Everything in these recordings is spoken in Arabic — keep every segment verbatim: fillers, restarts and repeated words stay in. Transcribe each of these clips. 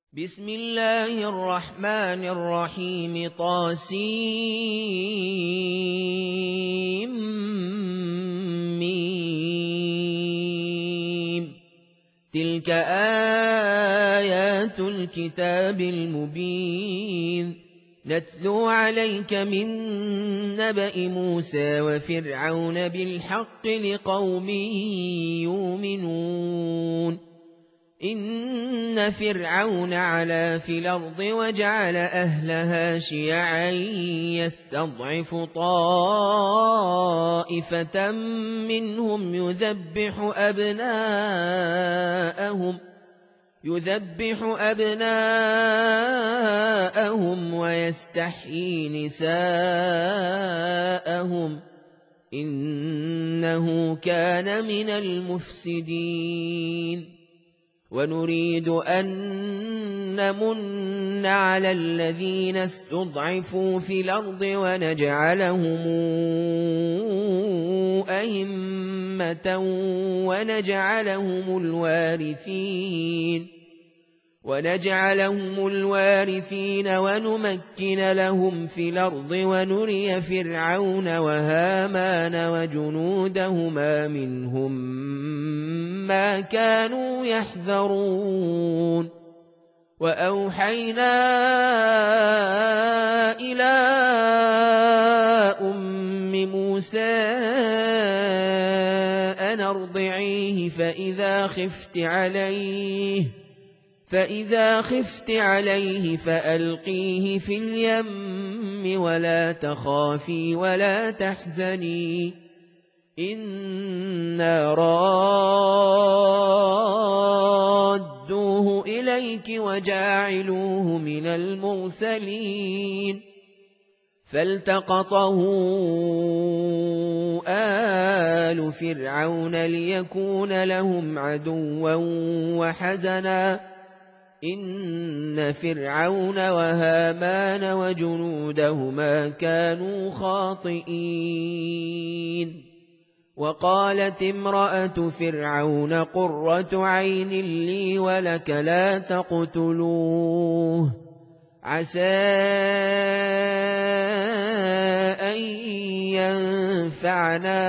بسم الله الرحمن الرحيم طاسيم ميم تلك آيات الكتاب المبين نتلو عليك من نبأ موسى وفرعون بالحق لقوم يؤمنون إن فرعون علا في الأرض وجعل أهلها شيعا يستضعف طائفة منهم يذبح أبناءهم يذبح أبناءهم ويستحيي نساءهم إنه كان من المفسدين ونريد أن نمن على الذين استضعفوا في الأرض ونجعلهم أئمة ونجعلهم الوارثين ونجعلهم الوارثين ونمكن لهم في الأرض ونري فرعون وهامان وجنودهما منهم ما كانوا يحذرون وأوحينا إلى أم موسى أن أرضعيه فإذا خفت عليه فإذا خفت عليه فألقيه في اليم ولا تخافي ولا تحزني إنا رادوه إليك وجاعلوه من المرسلين فالتقطه آل فرعون ليكون لهم عدوا وحزنا إن فرعون وهامان وجنودهما كانوا خاطئين وقالت امرأة فرعون قرة عين لي ولك لا تقتلوه عسى أن ينفعنا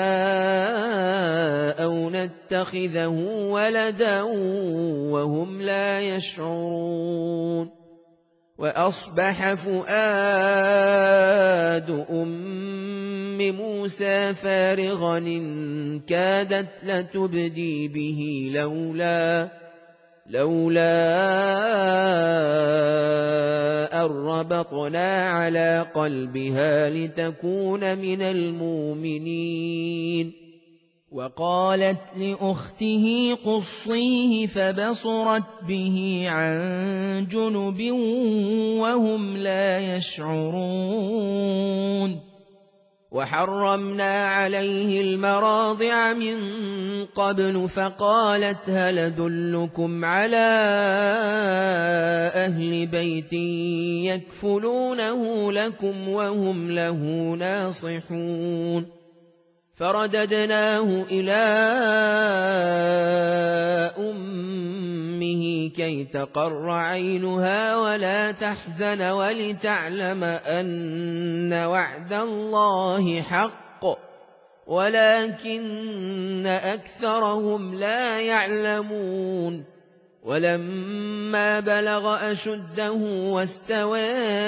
أو نتخذه ولدا وهم لا يشعرون وأصبح فؤاد أم موسى فارغا إن كادت لتبدي به لولا لولا أن ربطنا على قلبها لتكون من المؤمنين وقالت لأخته قصيه فبصرت به عن جنب وهم لا يشعرون وحرمنا عليه المراضع من قبل فقالت هل أدلكم على أهل بيت يكفلونه لكم وهم له ناصحون فرددناه إلى أمه كي تقر عينها ولا تحزن ولتعلم أن وعد الله حق ولكن أكثرهم لا يعلمون ولما بلغ أشده واستوى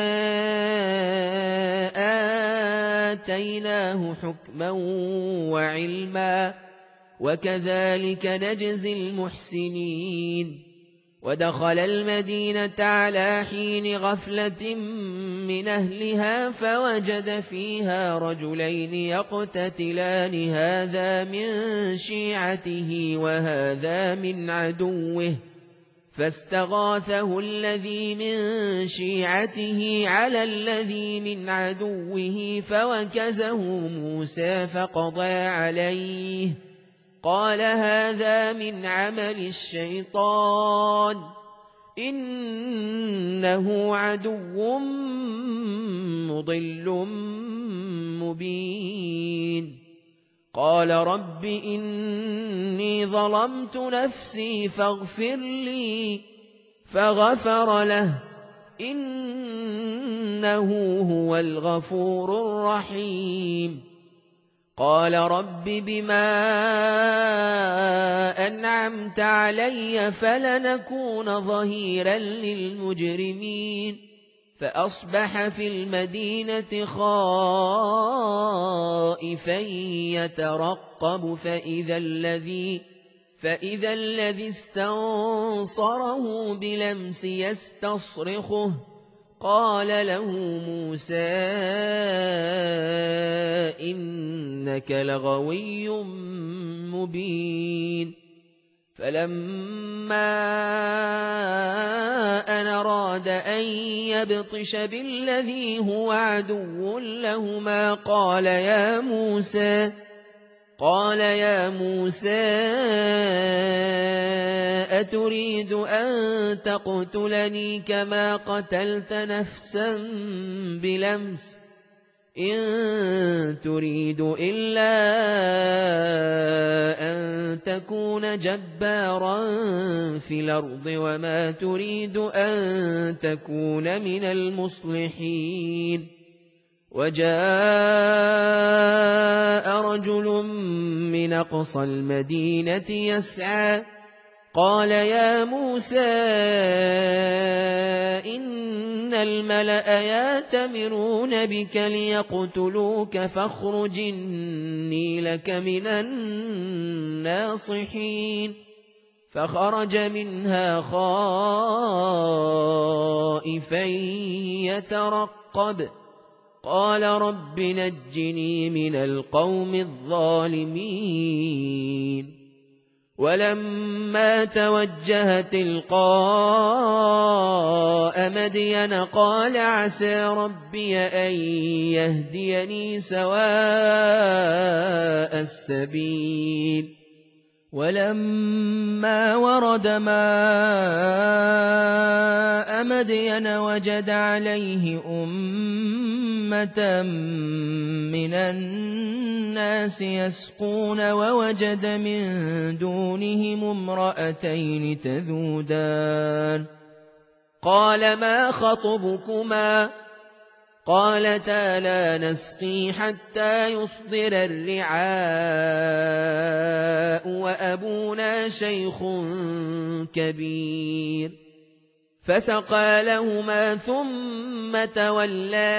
آتيناه حكما وعلما وكذلك نجزي المحسنين ودخل المدينة على حين غفلة من أهلها فوجد فيها رجلين يقتتلان هذا من شيعته وهذا من عدوه فاستغاثه الذي من شيعته على الذي من عدوه فوكزه موسى فقضى عليه قال هذا من عمل الشيطان إنه عدو مضل مبين قال رب إني ظلمت نفسي فاغفر لي فغفر له إنه هو الغفور الرحيم. قال رب بما أنعمت علي فلنكون ظهيرا للمجرمين. فأصبح في المدينة خائفا يترقب فإذا الذي فإذا الذي استنصره بلمس يستصرخه. قال له موسى إنك لغوي مبين. فلما أن أراد أن يبطش بالذي هو عدو لهما قال يا موسى قال يا موسى أتريد أن تقتلني كما قتلت نفسا بلمس إن تريد إلا أن تكون جبارا في الأرض وما تريد أن تكون من المصلحين. وجاء رجل من أقصى المدينة يسعى قال يا موسى إن الملأ يأتمرون بك ليقتلوك فاخرج إني لك من الناصحين. فخرج منها خائفا يترقب قال رب نجني من القوم الظالمين. ولما توجه تلقاء مدين قال عسى ربي أن يهديني سواء السبيل. ولما ورد ماء مدين وجد عليه أمة من الناس يسقون ووجد من دونهم امرأتين تذودان قال ما خطبكما قالتا لا نسقي حتى يصدر الرعاء وأبونا شيخ كبير. فسقى لهما ثم تولى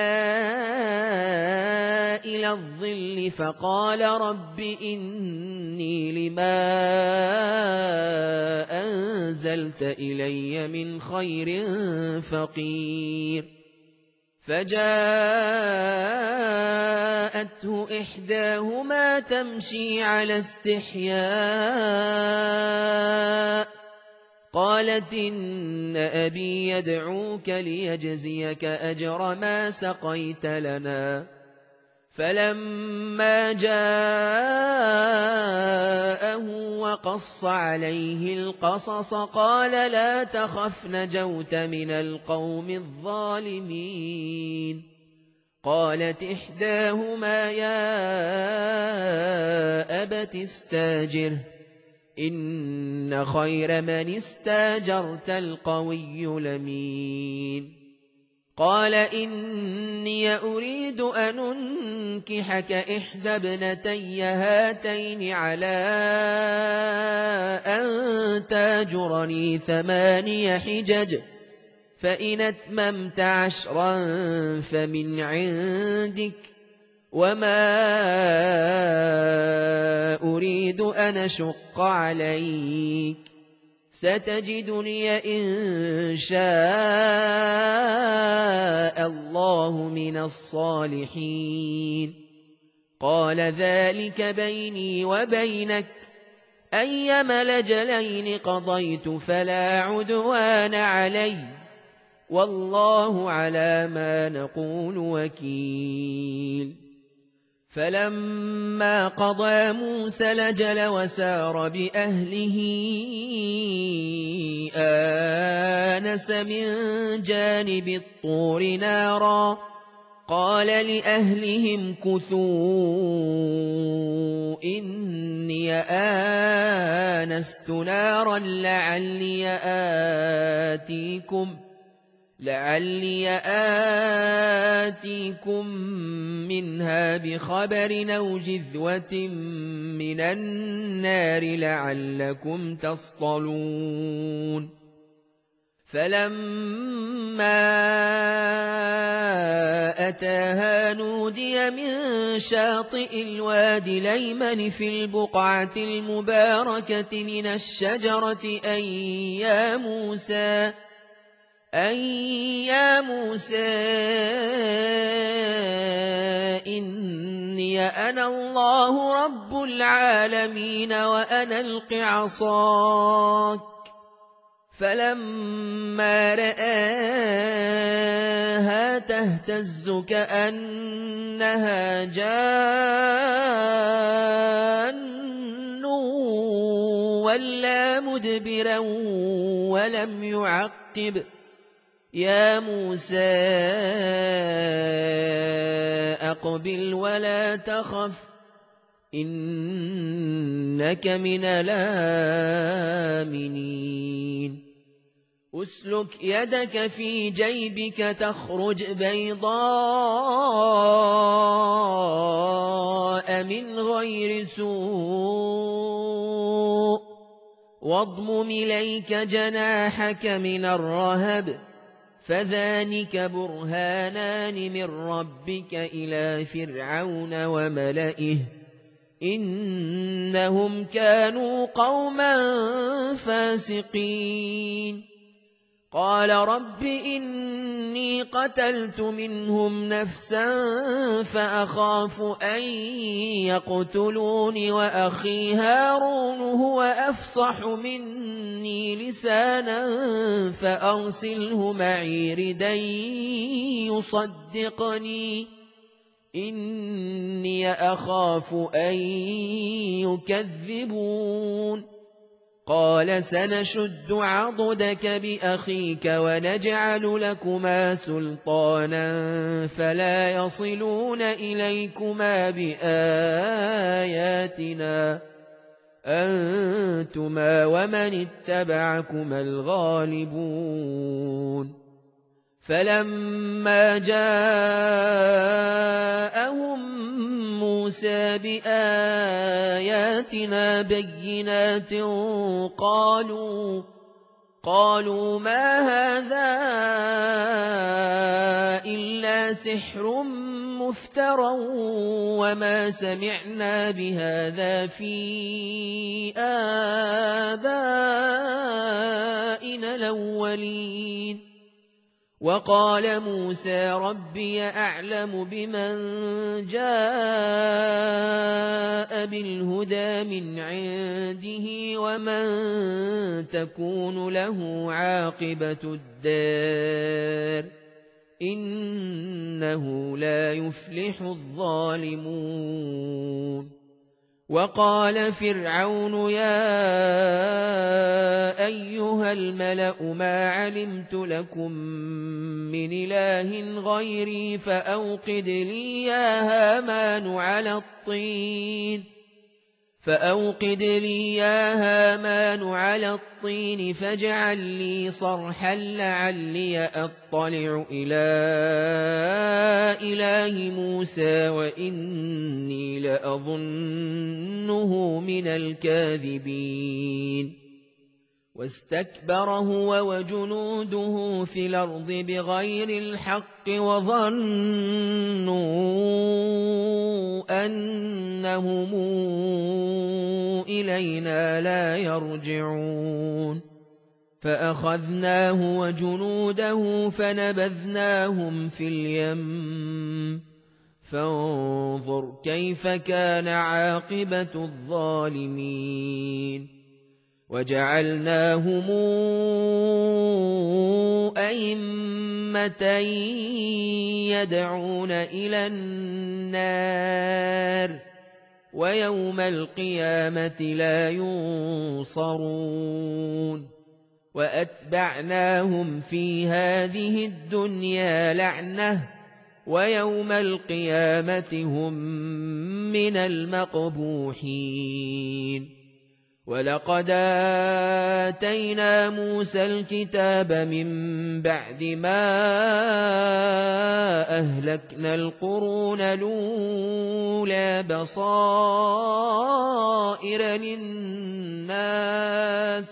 إلى الظل فقال رب إني لما أنزلت إلي من خير فقير. فجاءته إحداهما تمشي على استحياء قالت إن أبي يدعوك ليجزيك أجر ما سقيت لنا. فلما جاءه وقص عليه القصص قال لا تخف نجوت من القوم الظالمين. قالت إحداهما يا أبت استاجره إن خير من استاجرت القوي الأمين. قال إني أريد أن أنكحك إحدى ابنتي هاتين على أن تاجرني ثماني حجج فإن أتممت عشرا فمن عندك وما أريد أن أشق عليك ستجدني إن شاء الله من الصالحين. قال ذلك بيني وبينك أيما الأجلين قضيت فلا عدوان علي والله على ما نقول وكيل. فلما قضى موسى الأجل وسار بأهله آنس من جانب الطور نارا قال لأهلهم كثوا إني آنست نارا لعلي آتيكم لعلي آتيكم منها بخبر أو جذوة من النار لعلكم تصطلون فلما أتاها نودي من شاطئ الوادي الأيمن في البقعة المباركة من الشجرة أن يا موسى أن يا موسى إني أنا الله رب العالمين وأنا ألق عصاك فلما رآها تهتز كأنها جان ولا مدبرا ولم يعقب يا موسى أقبل ولا تخف إنك من الآمنين أسلك يدك في جيبك تخرج بيضاء من غير سوء واضمم إليك جناحك من الرهب فذلك برهانان من ربك إلى فرعون وملئه إنهم كانوا قوما فاسقين قال رب إني قتلت منهم نفسا فأخاف أن يقتلون وأخي هارون هو أفصح مني لسانا فأرسله معي ردا يصدقني إني أخاف أن يكذبون قال سنشد عضدك بأخيك ونجعل لكما سلطانا فلا يصلون إليكما بآياتنا أنتما ومن اتبعكما الغالبون فلما جاءهم موسى بآياتنا بينات قالوا قالوا ما هذا إلا سحر مفترى وما سمعنا بهذا في آبائنا الأولين وقال موسى ربي أعلم بمن جاء بالهدى من عنده ومن تكون له عاقبة الدار إنه لا يفلح الظالمون وقال فرعون يا أيها الملأ ما علمت لكم من إله غيري فأوقد لي يا هامان على الطين فأوقد لي يا هامان على الطين فاجعل لي صرحا لعلي أطلع إلى إله موسى وإني لأظنه من الكاذبين واستكبر هو وجنوده في الأرض بغير الحق وظنوا أنهم إلينا لا يرجعون فأخذناه وجنوده فنبذناهم في اليم فانظر كيف كان عاقبة الظالمين وجعلناهم أئمة يدعون إلى النار ويوم القيامة لا ينصرون وأتبعناهم في هذه الدنيا لعنة ويوم القيامة هم من المقبوحين. ولقد آتينا موسى الكتاب من بعد ما أهلكنا القرون الأولى بصائر للناس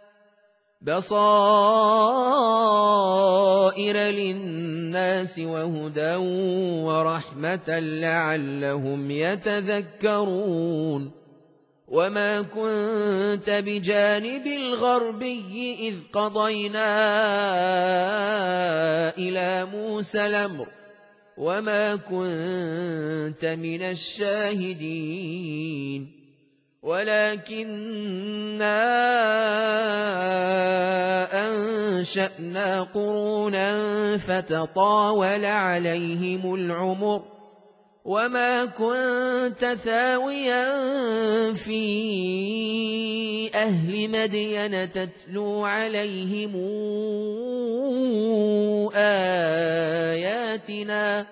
بصائر للناس وهدى ورحمة لعلهم يتذكرون. وما كنت بجانب الغربي إذ قضينا إلى موسى الأمر وما كنت من الشاهدين ولكننا أنشأنا قرونا فتطاول عليهم العمر وما كنت ثاويا في أهل مدين تتلو عليهم آياتنا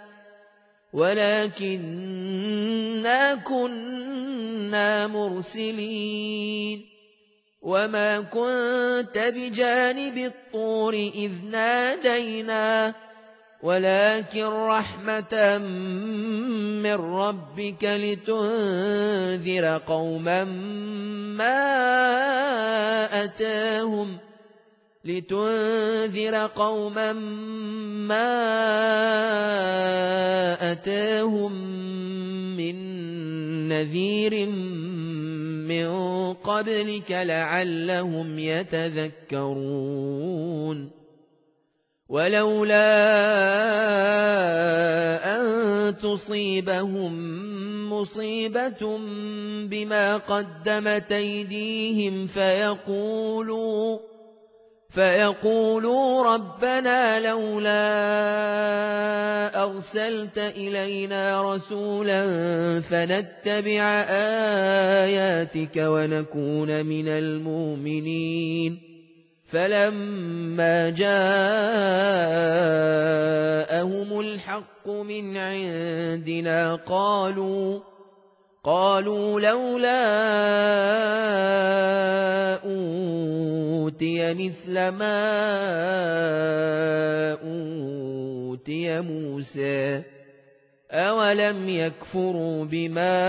ولكننا كنا مرسلين. وما كنت بجانب الطور إذ نادينا ولكن رحمة من ربك لتنذر قوما ما أتاهم لتنذر قوما ما أتاهم من نذير من قبلك لعلهم يتذكرون. ولولا أن تصيبهم مصيبة بما قدمت أيديهم فيقولوا فيقولوا ربنا لولا أرسلت إلينا رسولا فنتبع آياتك ونكون من المؤمنين. فلما جاءهم الحق من عندنا قالوا قالوا لولا أوتي مثل ما أوتي موسى أولم يكفروا بما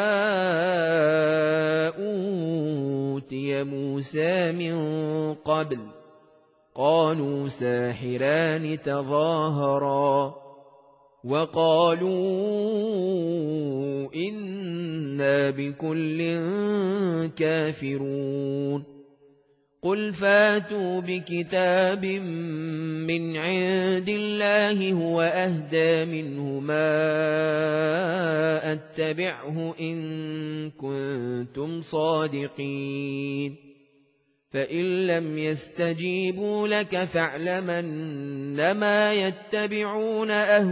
أوتي موسى من قبل قالوا ساحران تظاهرا وقالوا إنا بكل كافرون. قل فاتوا بكتاب من عند الله هو أهدى منه ما أتبعه إن كنتم صادقين. فإن لم يستجيبوا لك فاعلمن يتبعون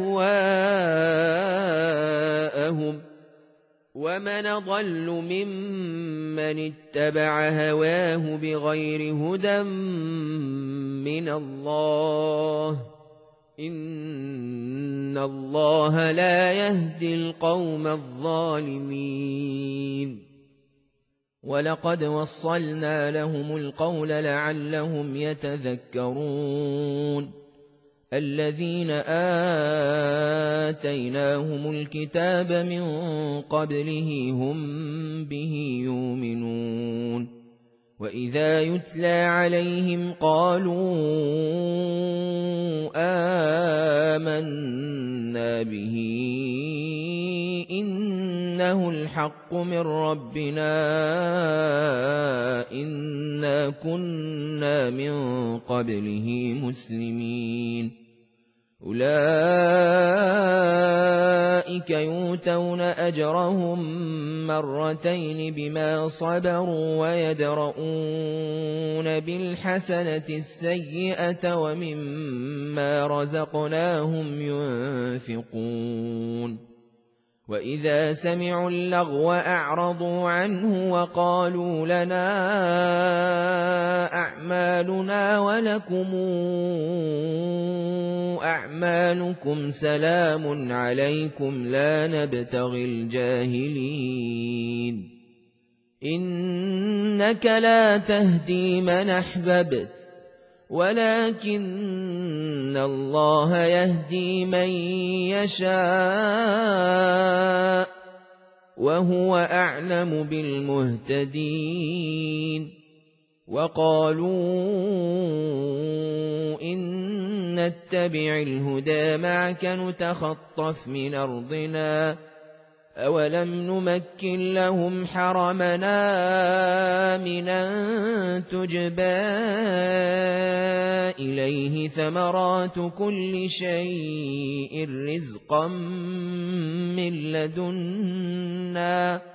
أهواءهم ومن ضل ممن اتبع هواه بغير هدى من الله إن الله لا يهدي القوم الظالمين. ولقد وصلنا لهم القول لعلهم يتذكرون. الذين آتيناهم الكتاب من قبله هم به يؤمنون. وإذا يتلى عليهم قالوا آمنا به إنه الحق من ربنا إنا كنا من قبله مسلمين. أولئك يؤتون أجرهم مرتين بما صبروا ويدرؤون بالحسنة السيئة ومما رزقناهم ينفقون. وإذا سمعوا اللغو أعرضوا عنه وقالوا لنا أعمالنا ولكم أعمالكم سلام عليكم لا نبتغي الجاهلين إنك لا تهدي من أحببت ولكن الله يهدي من يشاء وهو أعلم بالمهتدين وقالوا إن نتبع الهدى معك نتخطف من أرضنا أولم نمكن لهم حرمنا آمنا تجبى إليه ثمرات كل شيء رزقا من لدنا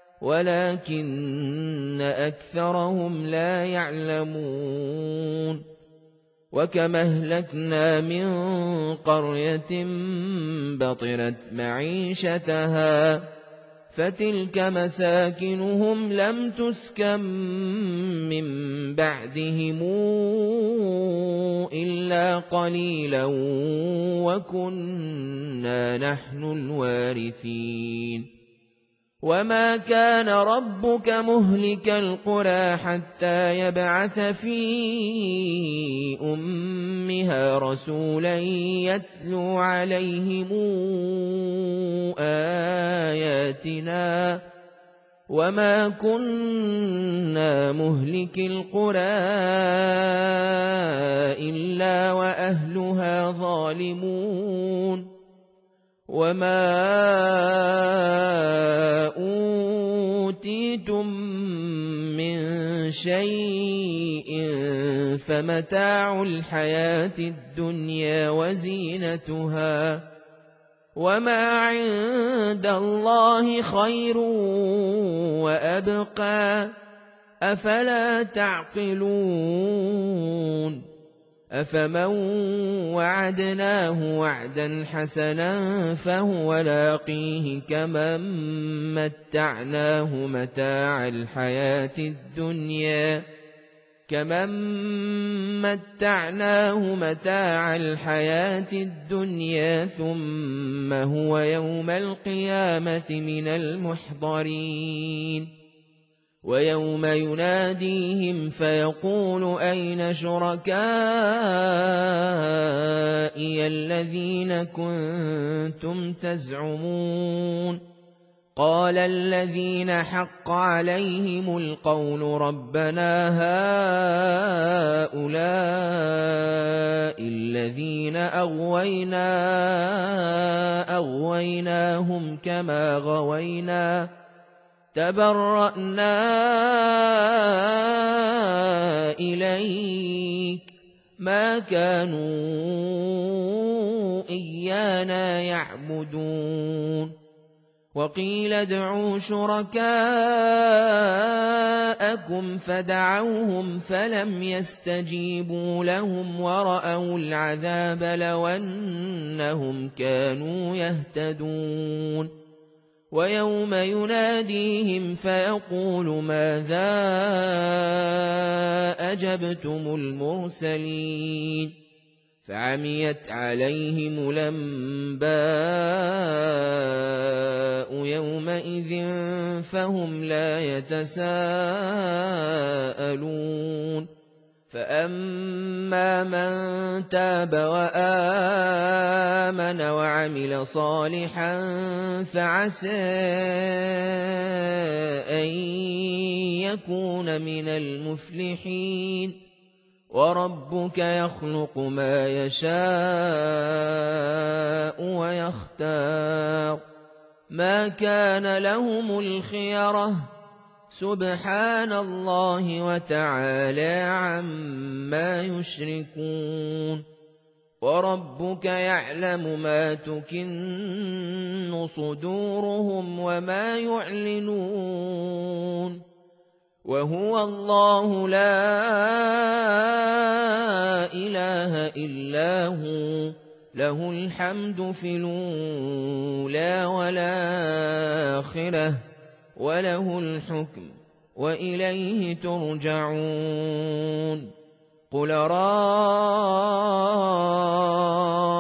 ولكن أكثرهم لا يعلمون وكما أهلكنا من قرية بطرت معيشتها فتلك مساكنهم لم تسكن من بعدهم إلا قليلا وكنا نحن الوارثين وما كان ربك مهلك القرى حتى يبعث في أمها رسولا يتلو عليهم آياتنا وما كنا مهلك القرى إلا وأهلها ظالمون وما أوتيتم من شيء فمتاع الحياة الدنيا وزينتها وما عند الله خير وأبقى أفلا تعقلون أفمن وعدناه وعدا حسنا فهو لاقيه كمن متعناه متاع الحياة الدنيا كمن متعناه متاع الحياة الدنيا ثم هو يوم القيامة من المحضرين ويوم يناديهم فيقول أين شركائي الذين كنتم تزعمون قال الذين حق عليهم القول ربنا هؤلاء الذين أغوينا أغويناهم كما غوينا تبرأنا إليك ما كانوا إيانا يعبدون وقيل ادعوا شركاءكم فدعوهم فلم يستجيبوا لهم ورأوا العذاب لو أنهم كانوا يهتدون ويوم يناديهم فيقول ماذا أجبتم المرسلين فعميت عليهم الأنباء يومئذ فهم لا يتساءلون فأما من تاب وآمن وعمل صالحا فعسى أن يكون من المفلحين وربك يخلق ما يشاء ويختار ما كان لهم الخيرة سبحان الله وتعالى عما يشركون وربك يعلم ما تكن صدورهم وما يعلنون وهو الله لا إله إلا هو له الحمد في الأولى والآخرة وله الحكم وإليه ترجعون قل رأيتم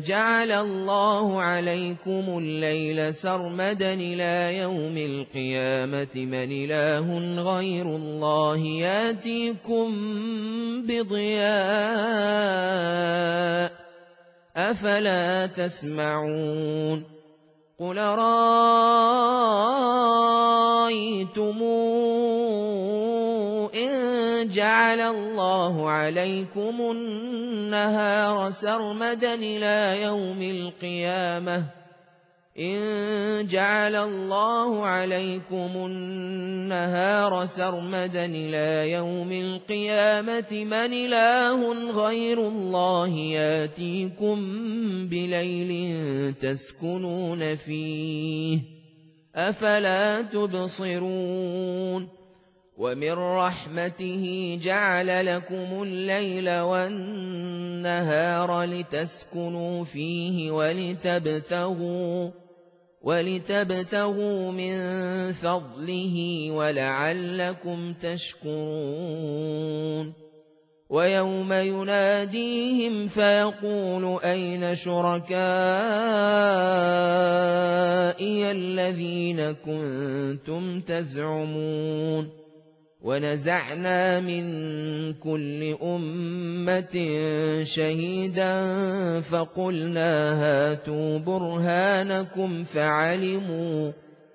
جعل الله عليكم الليل سرمدا إلى يوم القيامة من إله غير الله ياتيكم بضياء أفلا تسمعون قل رأيتم إن جعل الله عليكم النهار سرمدا إلى يوم القيامة إن جعل الله عليكم النهار سرمدا إلى يوم القيامة من إله غير الله ياتيكم بليل تسكنون فيه أفلا تبصرون ومن رحمته جعل لكم الليل والنهار لتسكنوا فيه ولتبتغوا ولتبتغوا من فضله ولعلكم تشكرون ويوم يناديهم فيقول أين شركائي الذين كنتم تزعمون ونزعنا من كل أمة شهيدا فقلنا هاتوا برهانكم فعلموا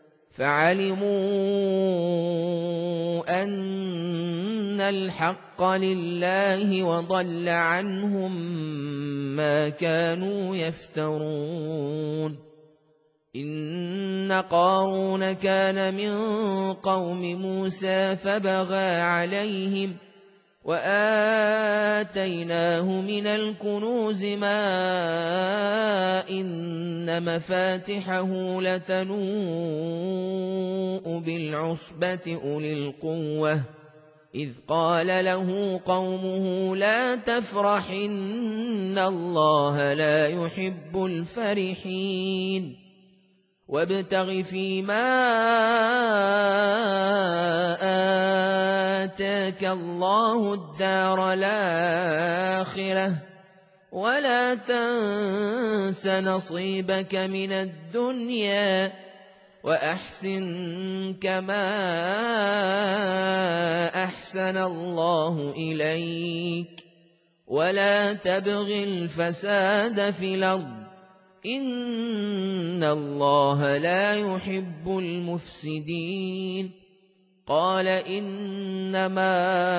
فعلموا أن الحق لله وضل عنهم ما كانوا يفترون إن قارون كان من قوم موسى فبغى عليهم وآتيناه من الكنوز ما إن مفاتحه لتنوء بالعصبة أولي القوة إذ قال له قومه لا تفرح إن الله لا يحب الفرحين وابتغ فيما آتاك الله الدار الآخرة ولا تنس نصيبك من الدنيا وأحسن كما أحسن الله إليك ولا تبغ الفساد في الأرض إن الله لا يحب المفسدين قال إنما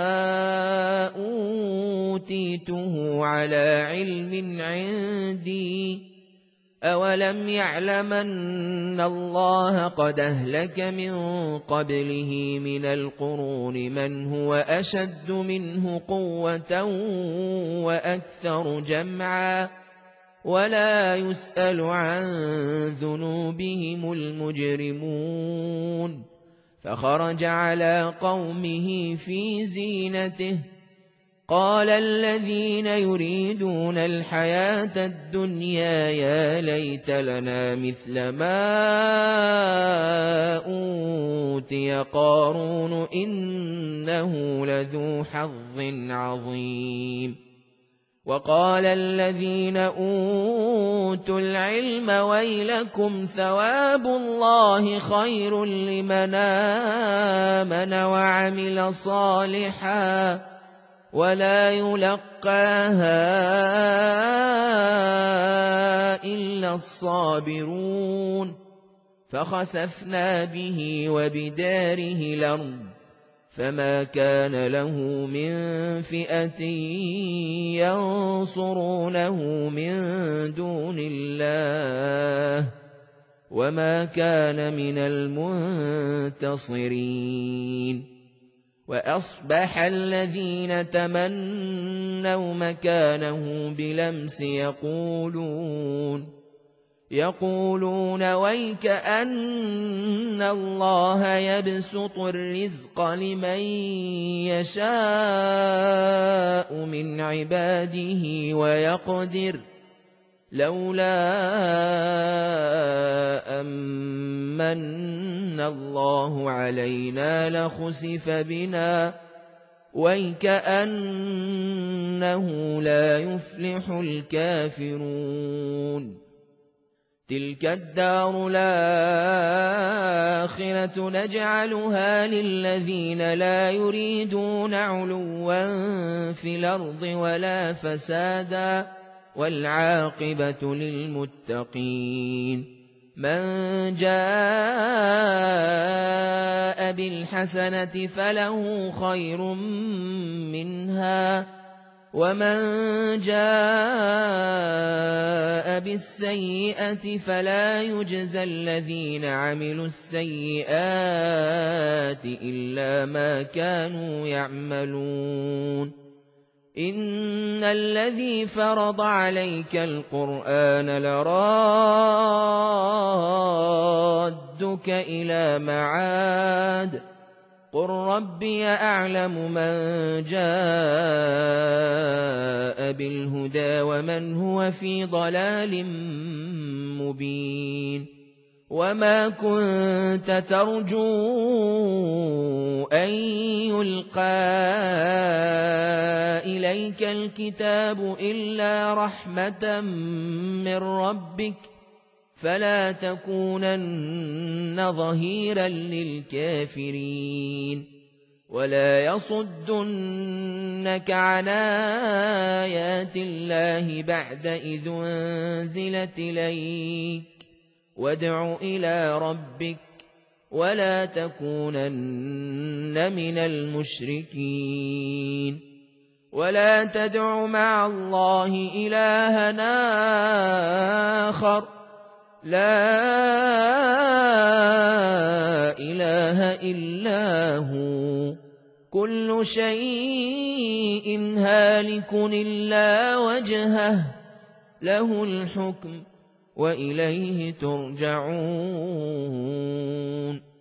أوتيته على علم عندي أولم يعلم أن الله قد أهلك من قبله من القرون من هو أشد منه قوة وأكثر جمعا ولا يسأل عن ذنوبهم المجرمون فخرج على قومه في زينته قال الذين يريدون الحياة الدنيا يا ليت لنا مثل ما أوتي قارون إنه لذو حظ عظيم وقال الذين أوتوا العلم ويلكم ثواب الله خير لمن آمن وعمل صالحا ولا يلقاها إلا الصابرون فخسفنا به وبداره الأرض فما كان له من فئة ينصرونه من دون الله وما كان من المنتصرين وأصبح الذين تمنوا مكانه بلمس يقولون يقولون ويك أن الله يبسط الرزق لمن يشاء من عباده ويقدر لولا أمن الله علينا لخسف بنا وَيْكَأَنَّهُ لَا يُفْلِحُ الْكَافِرُونَ تِلْكَ الدَّارُ الْآخِرَةُ نَجْعَلُهَا لِلَّذِينَ لَا يُرِيدُونَ عُلُوًّا فِي الْأَرْضِ وَلَا فَسَادًا وَالْعَاقِبَةُ لِلْمُتَّقِينَ مَنْ جَاءَ بِالْحَسَنَةِ فَلَهُ خَيْرٌ مِنْهَا وَمَنْ جَاءَ بِالسَّيِّئَةِ فَلَا يُجْزَى الَّذِينَ عَمِلُوا السَّيِّئَاتِ إِلَّا مَا كَانُوا يَعْمَلُونَ إِنَّ الَّذِي فَرَضَ عَلَيْكَ الْقُرْآنَ لَرَادُّكَ إِلَى مَعَادٍ قُل رَّبِّي أَعْلَمُ مَن جَاءَ بِالْهُدَىٰ وَمَنْ هُوَ فِي ضَلَالٍ مُّبِينٍ وَمَا كُنتَ تَرْجُو أَن يُلْقَىٰ إِلَيْكَ الْكِتَابُ إِلَّا رَحْمَةً مِّن رَّبِّكَ فَلَا تَكُونَنَّ ظَهِيرًا لِّلْكَافِرِينَ وَلَا يَصُدُّنَّكَ عَنْ آيَاتِ اللَّهِ بَعْدَ إِذْ أُنزِلَتْ إِلَيْكَ وَادْعُ إِلَىٰ رَبِّكَ وَلَا تَكُونَنَّ مِنَ الْمُشْرِكِينَ وَلَا تَدْعُ مَعَ اللَّهِ إِلَٰهًا آخَرَ لَا إِلَٰهَ إِلَّا هُوَ كُلُّ شَيْءٍ هَالِكٌ إِلَّا وَجْهَهُ لَهُ الْحُكْمُ وَإِلَيْهِ تُرْجَعُونَ